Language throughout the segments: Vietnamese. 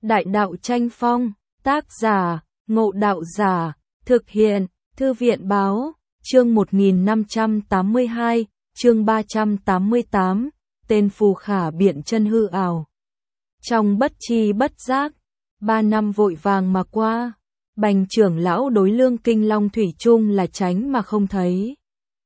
Đại đạo tranh phong, tác giả, Ngộ Đạo Giả, thực hiện, Thư viện báo, chương 1582, chương 388, tên phù khả biện chân hư ảo. Trong bất chi bất giác, 3 năm vội vàng mà qua, Bành trưởng lão đối Lương Kinh Long thủy chung là tránh mà không thấy.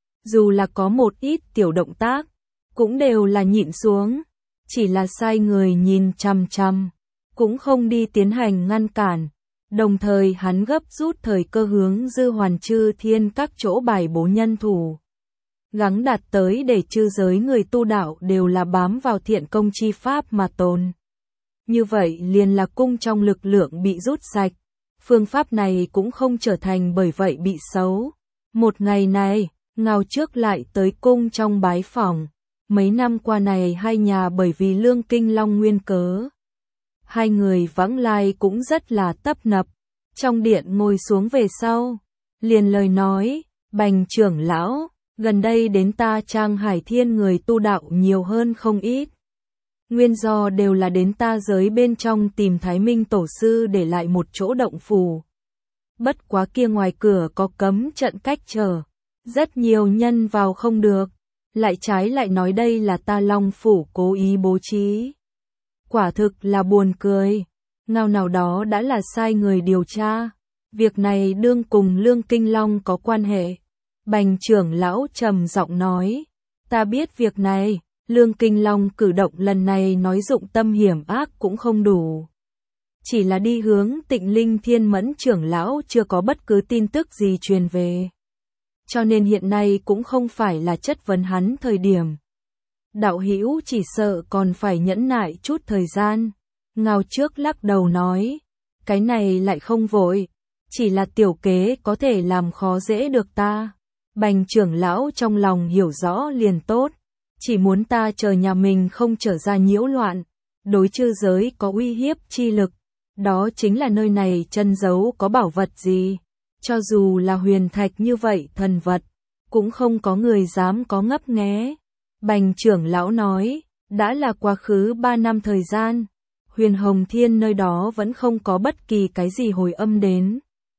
Dù là có một ít tiểu động tác, cũng đều là nhịn xuống, chỉ là sai người nhìn chằm chằm, cũng không đi tiến hành ngăn cản. Đồng thời hắn gấp rút thời cơ hướng Dư Hoàn Chư Thiên các chỗ bài bố nhân thủ, gắng đạt tới để chư giới người tu đạo đều là bám vào thiện công chi pháp mà tồn. Như vậy liền là cung trong lực lượng bị rút sạch, phương pháp này cũng không trở thành bởi vậy bị xấu. Một ngày này, Ngao Trước lại tới cung trong bái phỏng. Mấy năm qua này hai nhà bởi vì Lương Kinh Long nguyên cớ, hai người vãng lai cũng rất là tấp nập. Trong điện ngồi xuống về sau, liền lời nói, Bành trưởng lão, gần đây đến ta Trang Hải Thiên người tu đạo nhiều hơn không ít. Nguyên do đều là đến ta giới bên trong tìm Thái Minh Tổ sư để lại một chỗ động phủ. Bất quá kia ngoài cửa có cấm trận cách trở, rất nhiều nhân vào không được, lại trái lại nói đây là ta Long phủ cố ý bố trí. Quả thực là buồn cười, ngao nào đó đã là sai người điều tra, việc này đương cùng Lương Kinh Long có quan hệ. Bành trưởng lão trầm giọng nói, ta biết việc này, Lương Kinh Long cử động lần này nói dụng tâm hiểm ác cũng không đủ. Chỉ là đi hướng Tịnh Linh Thiên Mẫn trưởng lão chưa có bất cứ tin tức gì truyền về. Cho nên hiện nay cũng không phải là chất vấn hắn thời điểm. Đạo hữu chỉ sợ còn phải nhẫn nại chút thời gian. Ngao Trước lắc đầu nói, cái này lại không vội, chỉ là tiểu kế có thể làm khó dễ được ta. Bành trưởng lão trong lòng hiểu rõ liền tốt, chỉ muốn ta chờ nhà mình không trở ra nhiễu loạn, đối chư giới có uy hiếp chi lực, đó chính là nơi này chân giấu có bảo vật gì. Cho dù là huyền thạch như vậy thần vật, cũng không có người dám có ngấp nghé. Bành trưởng lão nói, đã là quá khứ 3 năm thời gian, Huyền Hồng Thiên nơi đó vẫn không có bất kỳ cái gì hồi âm đến.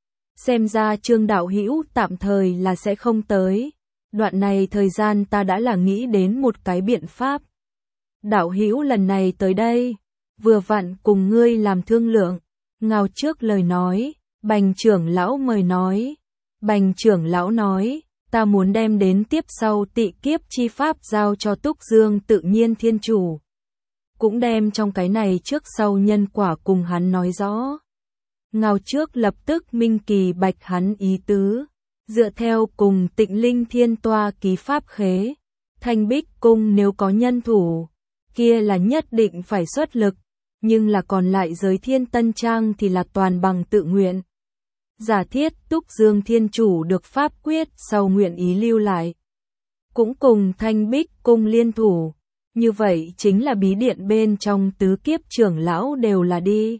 Xem ra Trương đạo hữu tạm thời là sẽ không tới. Đoạn này thời gian ta đã là nghĩ đến một cái biện pháp. Đạo hữu lần này tới đây, vừa vặn cùng ngươi làm thương lượng. Ngao Trước lời nói, Bành trưởng lão mời nói. Bành trưởng lão nói, ta muốn đem đến tiếp sau tị kiếp chi pháp giao cho Túc Dương Tự Nhiên Thiên Chủ. Cũng đem trong cái này trước sau nhân quả cùng hắn nói rõ. Ngao Trước lập tức minh kỳ bạch hắn ý tứ. Dựa theo cùng Tịnh Linh Thiên Toa ký pháp khế, Thanh Bích Cung nếu có nhân thủ, kia là nhất định phải xuất lực, nhưng là còn lại giới Thiên Tân Trang thì là toàn bằng tự nguyện. Giả thiết Túc Dương Thiên Chủ được pháp quyết sau nguyện ý lưu lại, cũng cùng Thanh Bích Cung liên thủ, như vậy chính là bí điện bên trong tứ kiếp trưởng lão đều là đi.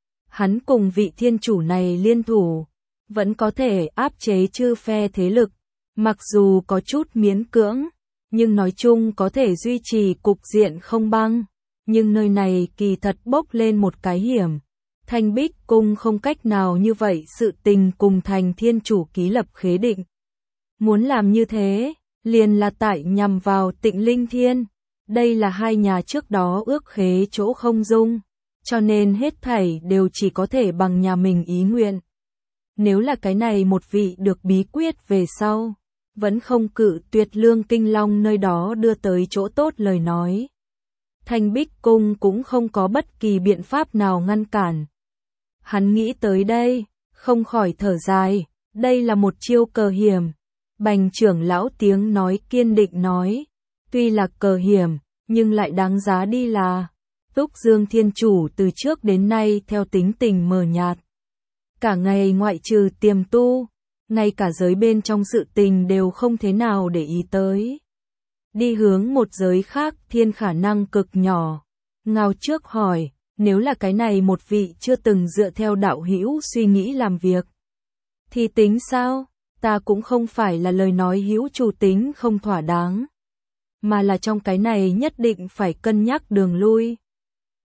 Hắn cùng vị thiên chủ này liên thủ, vẫn có thể áp chế chư phe thế lực, mặc dù có chút miễn cưỡng, nhưng nói chung có thể duy trì cục diện không băng, nhưng nơi này kỳ thật bốc lên một cái hiểm. Thanh Bích Cung không cách nào như vậy sự tình cùng Thành Thiên Chủ ký lập khế định. Muốn làm như thế, liền là tại nhằm vào Tịnh Linh Thiên, đây là hai nhà trước đó ước khế chỗ không dung, cho nên hết thảy đều chỉ có thể bằng nhà mình ý nguyện. Nếu là cái này một vị được bí quyết về sau, vẫn không cự tuyệt Lương Kinh Long nơi đó đưa tới chỗ tốt lời nói. Thanh Bích Cung cũng không có bất kỳ biện pháp nào ngăn cản. Hắn nghĩ tới đây, không khỏi thở dài, đây là một chiêu cờ hiểm. Bành trưởng lão tiếng nói kiên định nói, tuy là cờ hiểm, nhưng lại đáng giá đi là. Túc Dương Thiên Chủ từ trước đến nay theo tính tình mờ nhạt. Cả ngày ngoại trừ tiềm tu, ngay cả giới bên trong sự tình đều không thế nào để ý tới. Đi hướng một giới khác thiên khả năng cực nhỏ. Ngao Trước hỏi, nếu là cái này một vị chưa từng dựa theo đạo hữu suy nghĩ làm việc, thì tính sao? Ta cũng không phải là lời nói hữu chủ tính không thỏa đáng, mà là trong cái này nhất định phải cân nhắc đường lui.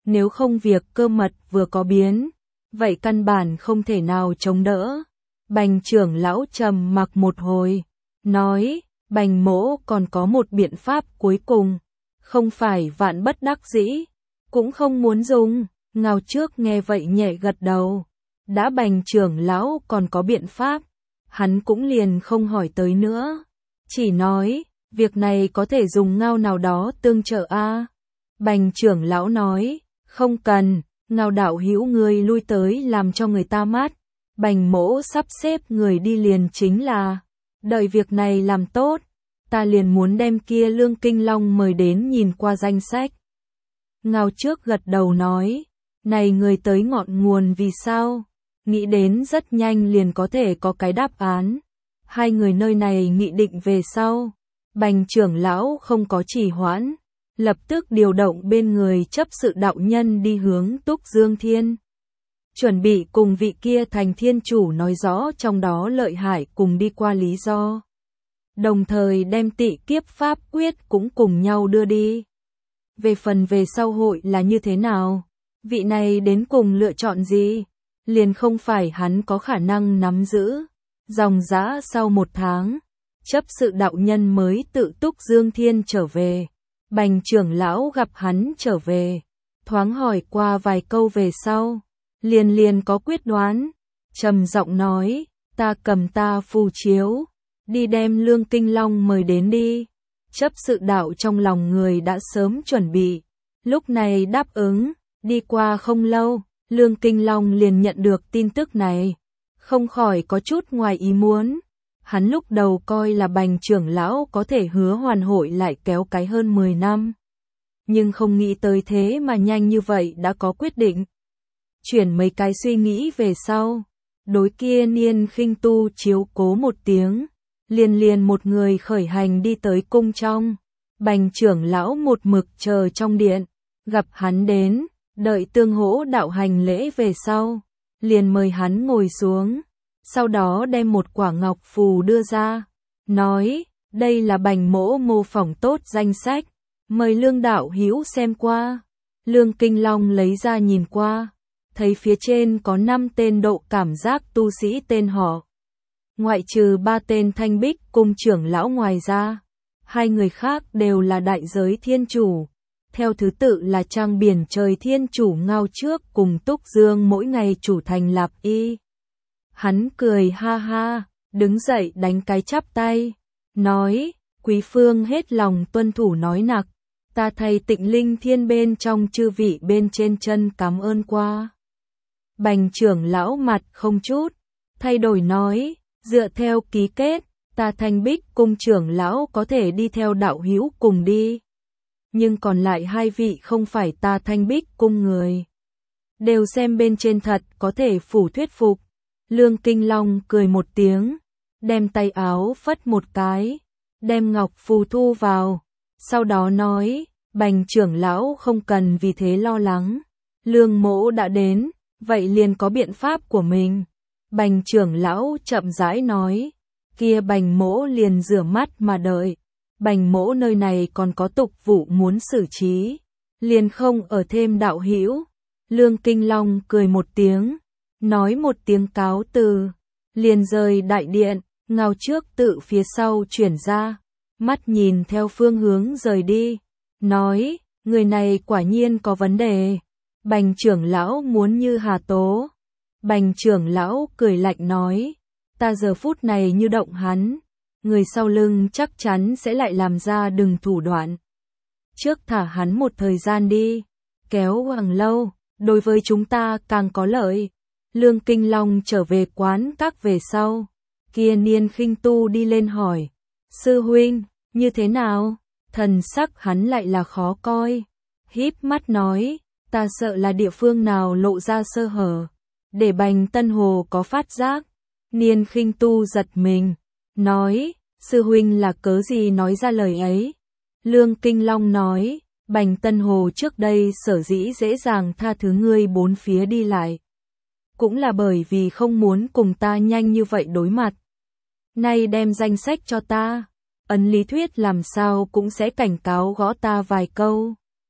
Nếu không việc cơ mật vừa có biến, vậy căn bản không thể nào chống đỡ. Bành trưởng lão trầm mặc một hồi, nói, Bành mỗ còn có một biện pháp cuối cùng, không phải vạn bất đắc dĩ, cũng không muốn dùng. Ngao Trước nghe vậy nhẹ gật đầu, đã Bành trưởng lão còn có biện pháp, hắn cũng liền không hỏi tới nữa, chỉ nói, việc này có thể dùng Ngao nào đó tương trợ a. Bành trưởng lão nói, không cần, Ngao đạo hữu ngươi lui tới làm cho người ta mát, Bành mỗ sắp xếp người đi liền chính là, đợi việc này làm tốt, ta liền muốn đem kia Lương Kinh Long mời đến nhìn qua danh sách. Ngao Trước gật đầu nói, này người tới ngọn nguồn vì sao? Nghĩ đến rất nhanh liền có thể có cái đáp án. Hai người nơi này nghị định về sau. Bành trưởng lão không có trì hoãn, lập tức điều động bên người chấp sự đạo nhân đi hướng Túc Dương Thiên. Chuẩn bị cùng vị kia thành thiên chủ nói rõ trong đó lợi hại cùng đi qua lý do. Đồng thời đem Tị Kiếp Pháp Quyết cũng cùng nhau đưa đi. Về phần về sau hội là như thế nào? Vị này đến cùng lựa chọn gì? Liền không phải hắn có khả năng nắm giữ. Dòng dã sau 1 tháng, chấp sự đạo nhân mới tự Túc Dương Thiên trở về. Bành trưởng lão gặp hắn trở về, thoáng hỏi qua vài câu về sau, liền có quyết đoán, trầm giọng nói, ta cầm ta phù chiếu, đi đem Lương Kinh Long mời đến đi. Chấp sự đạo trong lòng người đã sớm chuẩn bị, lúc này đáp ứng, đi qua không lâu, Lương Kinh Long liền nhận được tin tức này, không khỏi có chút ngoài ý muốn. Hắn lúc đầu coi là Bành trưởng lão có thể hứa hoàn hội lại kéo cái hơn 10 năm. Nhưng không nghĩ tới thế mà nhanh như vậy đã có quyết định. Chuyển mấy cái suy nghĩ về sau, đối kia Niên Khinh Tu chiếu cố một tiếng, liền một người khởi hành đi tới cung trong. Bành trưởng lão một mực chờ trong điện, gặp hắn đến, đợi tương hỗ đạo hành lễ về sau, liền mời hắn ngồi xuống. Sau đó đem một quả ngọc phù đưa ra, nói, đây là Bành mỗ mô phỏng tốt danh sách, mời Lương đạo hữu xem qua. Lương Kinh Long lấy ra nhìn qua, thấy phía trên có 5 tên độ cảm giác tu sĩ tên họ. Ngoại trừ 3 tên Thanh Bích cung trưởng lão ngoài ra, 2 người khác đều là đại giới thiên chủ. Theo thứ tự là Trang Biển Trời thiên chủ Ngao Trước cùng Túc Dương mỗi ngày chủ thành Lạp Y. Hắn cười ha ha, đứng dậy đánh cái chắp tay, nói, quý phương hết lòng tuân thủ nói nặc, ta thay Tịnh Linh Thiên bên trong chư vị bên trên chân cảm ơn qua. Bành trưởng lão mặt không chút thay đổi nói, dựa theo ký kết, ta Thanh Bích cung trưởng lão có thể đi theo đạo hữu cùng đi. Nhưng còn lại 2 vị không phải ta Thanh Bích cung người. Đều xem bên trên thật có thể phủ thuyết phục. Lương Kinh Long cười một tiếng, đem tay áo phất một cái, đem ngọc phù thu vào. Sau đó nói, Bành trưởng lão không cần vì thế lo lắng. Lương mỗ đã đến, vậy liền có biện pháp của mình. Bành trưởng lão chậm rãi nói, kia Bành mỗ liền rửa mắt mà đợi. Bành mỗ nơi này còn có tục vụ muốn xử trí, liền không ở thêm đạo hữu. Lương Kinh Long cười một tiếng, nói một tiếng cáo từ, liền rời đại điện. Ngao Trước tự phía sau chuyển ra, mắt nhìn theo phương hướng rời đi, nói, người này quả nhiên có vấn đề. Bành trưởng lão muốn như hà tố. Bành trưởng lão cười lạnh nói, ta giờ phút này như động hắn, người sau lưng chắc chắn sẽ lại làm ra đừng thủ đoạn. Trước thả hắn một thời gian đi, kéo càng lâu, đối với chúng ta càng có lợi. Lương Kinh Long trở về quán các về sau, kia Niên Khinh Tu đi lên hỏi, sư huynh, như thế nào? Thần sắc hắn lại là khó coi, híp mắt nói, ta sợ là địa phương nào lộ ra sơ hở, để Bành Tân Hồ có phát giác. Niên Khinh Tu giật mình, nói, sư huynh là cớ gì nói ra lời ấy? Lương Kinh Long nói, Bành Tân Hồ trước đây sở dĩ dễ dàng tha thứ ngươi 4 phía đi lại, cũng là bởi vì không muốn cùng ta nhanh như vậy đối mặt. Nay đem danh sách cho ta, ấn lý thuyết làm sao cũng sẽ cảnh cáo gõ ta vài câu.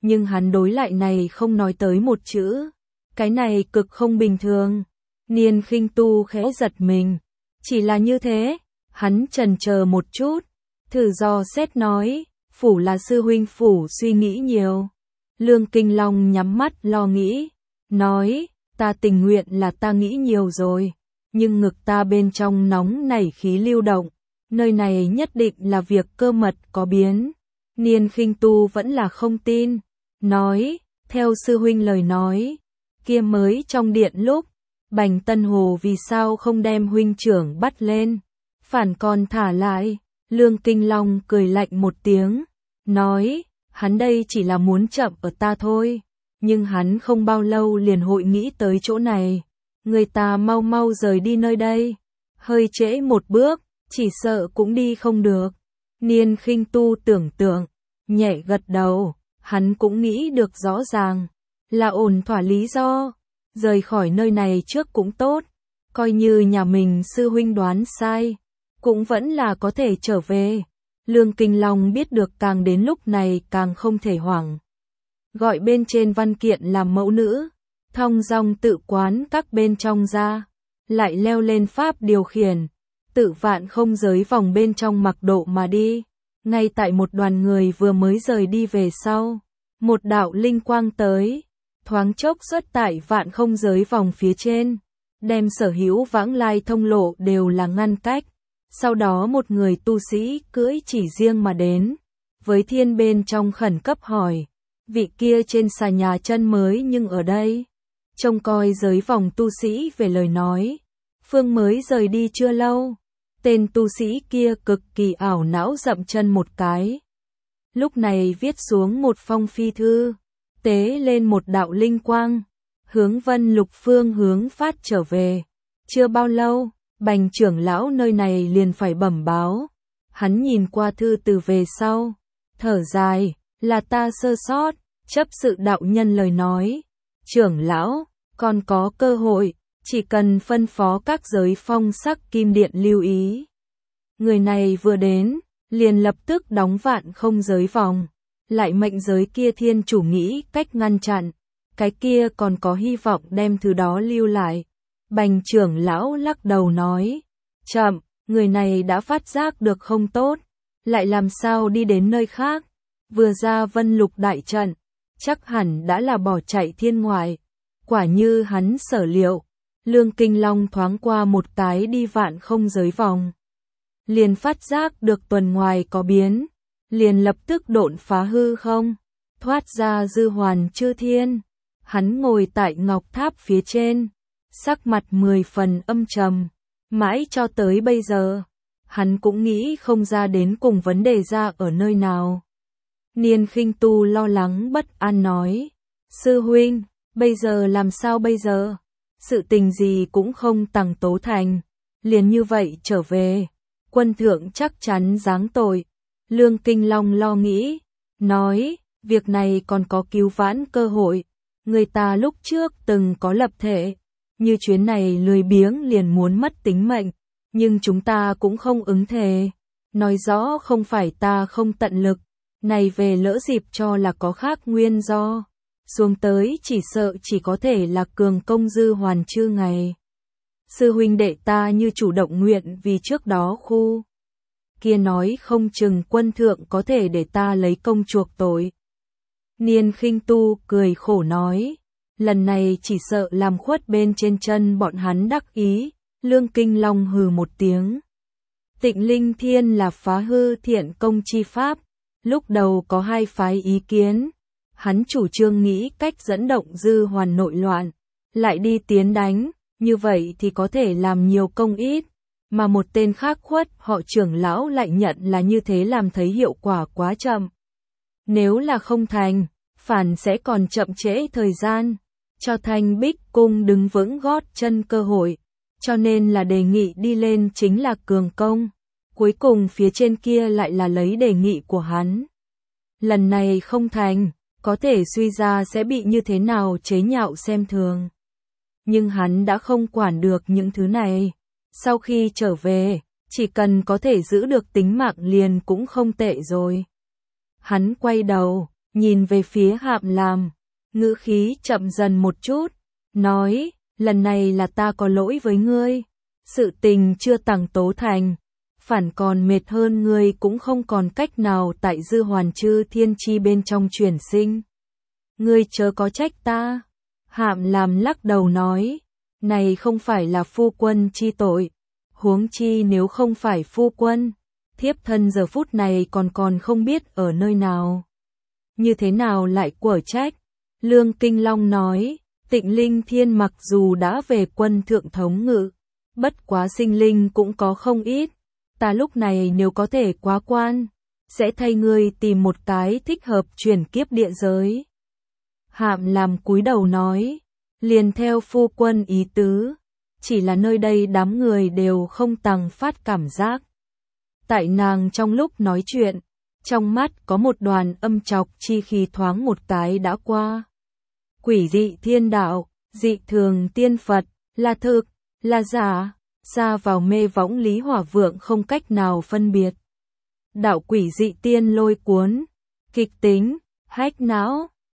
nhưng hắn đối lại này không nói tới một chữ. Cái này cực không bình thường. Niên Khinh Tu khẽ giật mình. Chỉ là như thế, hắn chần chờ một chút, thử dò xét nói, phủ là sư huynh phủ suy nghĩ nhiều. Lương Kinh Long nhắm mắt lo nghĩ, nói, ta tình nguyện là ta nghĩ nhiều rồi, nhưng ngực ta bên trong nóng nảy khí lưu động, nơi này nhất định là việc cơ mật có biến. Niên Khinh Tu vẫn là không tin, nói, theo sư huynh lời nói, kia mới trong điện lúc, Bành Tân Hồ vì sao không đem huynh trưởng bắt lên, phản còn thả lại. Lương Kinh Long cười lạnh một tiếng, nói, hắn đây chỉ là muốn chậm ở ta thôi, nhưng hắn không bao lâu liền hội nghĩ tới chỗ này, người ta mau mau rời đi nơi đây, hơi trễ một bước, chỉ sợ cũng đi không được. Niên Khinh Tu tưởng tượng, nhẹ gật đầu, hắn cũng nghĩ được rõ ràng, là ổn thỏa lý do, rời khỏi nơi này trước cũng tốt, coi như nhà mình sư huynh đoán sai, cũng vẫn là có thể trở về. Lương Kinh Long biết được càng đến lúc này càng không thể hoảng. Gọi bên trên văn kiện làm mẫu nữ, thong dong tự quán các bên trong ra, lại leo lên pháp điều khiển, tự vạn không giới vòng bên trong mặc độ mà đi. Ngay tại một đoàn người vừa mới rời đi về sau, một đạo linh quang tới, thoáng chốc xuất tại vạn không giới vòng phía trên, đem sở hữu vãng lai thông lộ đều là ngăn cách. Sau đó một người tu sĩ cưỡi chỉ riêng mà đến, với thiên bên trong khẩn cấp hỏi, vị kia trên xà nhà chân mới nhưng ở đây. Trông coi giới vòng tu sĩ về lời nói, phương mới rời đi chưa lâu. Tên tu sĩ kia cực kỳ ảo não dậm chân một cái. Lúc này viết xuống một phong phi thư, tế lên một đạo linh quang, hướng Vân Lục phương hướng phát trở về. Chưa bao lâu, Bành trưởng lão nơi này liền phải bẩm báo. Hắn nhìn qua thư từ về sau, thở dài, là ta sơ sót, chấp sự đạo nhân lời nói. Trưởng lão, còn có cơ hội, chỉ cần phân phó các giới phong sắc kim điện lưu ý. Người này vừa đến, liền lập tức đóng vạn không giới vòng, lại mệnh giới kia thiên chủ nghĩ cách ngăn chặn, cái kia còn có hy vọng đem thứ đó lưu lại. Bành trưởng lão lắc đầu nói, chậm, người này đã phát giác được không tốt, lại làm sao đi đến nơi khác, vừa ra Vân Lục đại trận, chắc hẳn đã là bỏ chạy thiên ngoại, quả như hắn sở liệu. Lương Kinh Long thoáng qua một cái đi vạn không giới vòng, liền phát giác được tuần ngoài có biến, liền lập tức độn phá hư không, thoát ra dư hoàn chư thiên. Hắn ngồi tại ngọc tháp phía trên, sắc mặt 10 phần âm trầm, mãi cho tới bây giờ, hắn cũng nghĩ không ra đến cùng vấn đề ra ở nơi nào. Niên Khinh Tu lo lắng bất an nói, sư huynh, bây giờ làm sao bây giờ? Sự tình gì cũng không tằng tố thành, liền như vậy trở về, quân thượng chắc chắn giáng tội. Lương Kinh Long lo nghĩ, nói, việc này còn có cứu vãn cơ hội, người ta lúc trước từng có lập thể, như chuyến này lười biếng liền muốn mất tính mệnh, nhưng chúng ta cũng không ứng thề, nói rõ không phải ta không tận lực, này về lỡ dịp cho là có khác nguyên do. Xuống tới chỉ sợ chỉ có thể là cường công dư hoàn chư ngày. Sư huynh đệ ta như chủ động nguyện vì trước đó khu kia nói không chừng quân thượng có thể để ta lấy công chuộc tội. Niên Khinh Tu cười khổ nói, lần này chỉ sợ làm khuất bên trên chân bọn hắn đắc ý. Lương Kinh Long hừ một tiếng. Tịnh Linh Thiên là phá hư thiện công chi pháp, lúc đầu có hai phái ý kiến. Hắn chủ trương nghĩ cách dẫn động dư hoàn nội loạn, lại đi tiến đánh, như vậy thì có thể làm nhiều công ít, mà một tên khác khuất họ trưởng lão lại nhận là như thế làm thấy hiệu quả quá chậm. Nếu là không thành, phản sẽ còn chậm trễ thời gian, cho Thanh Bích Cung đứng vững gót chân cơ hội, cho nên là đề nghị đi lên chính là cường công, cuối cùng phía trên kia lại là lấy đề nghị của hắn. Lần này không thành, có thể suy ra sẽ bị như thế nào chế nhạo xem thường. Nhưng hắn đã không quản được những thứ này. Sau khi trở về, chỉ cần có thể giữ được tính mạng liền cũng không tệ rồi. Hắn quay đầu, nhìn về phía Hạm Lam, ngữ khí chậm dần một chút, nói, lần này là ta có lỗi với ngươi, sự tình chưa tàng tố thành, phản còn mệt hơn ngươi cũng không còn cách nào tại Dư Hoàn Chư Thiên Chi bên trong chuyển sinh. Ngươi chớ có trách ta. Hạm Lam lắc đầu nói, này không phải là phu quân chi tội, huống chi nếu không phải phu quân, thiếp thân giờ phút này còn không biết ở nơi nào. Như thế nào lại quở trách? Lương Kinh Long nói, Tịnh Linh Thiên mặc dù đã về quân thượng thống ngự, bất quá sinh linh cũng có không ít, ta lúc này nếu có thể quá quan, sẽ thay ngươi tìm một cái thích hợp chuyển kiếp địa giới. Hạm Lam cúi đầu nói, liền theo phu quân ý tứ, chỉ là nơi đây đám người đều không tăng phát cảm giác. Tại nàng trong lúc nói chuyện, trong mắt có một đoàn âm trọc chi khí thoáng một cái đã qua. Quỷ dị thiên đạo, dị thường tiên Phật, là thực, là giả, xa vào mê võng Lý Hỏa Vượng không cách nào phân biệt. Đạo quỷ dị tiên lôi cuốn, kịch tính, hách não,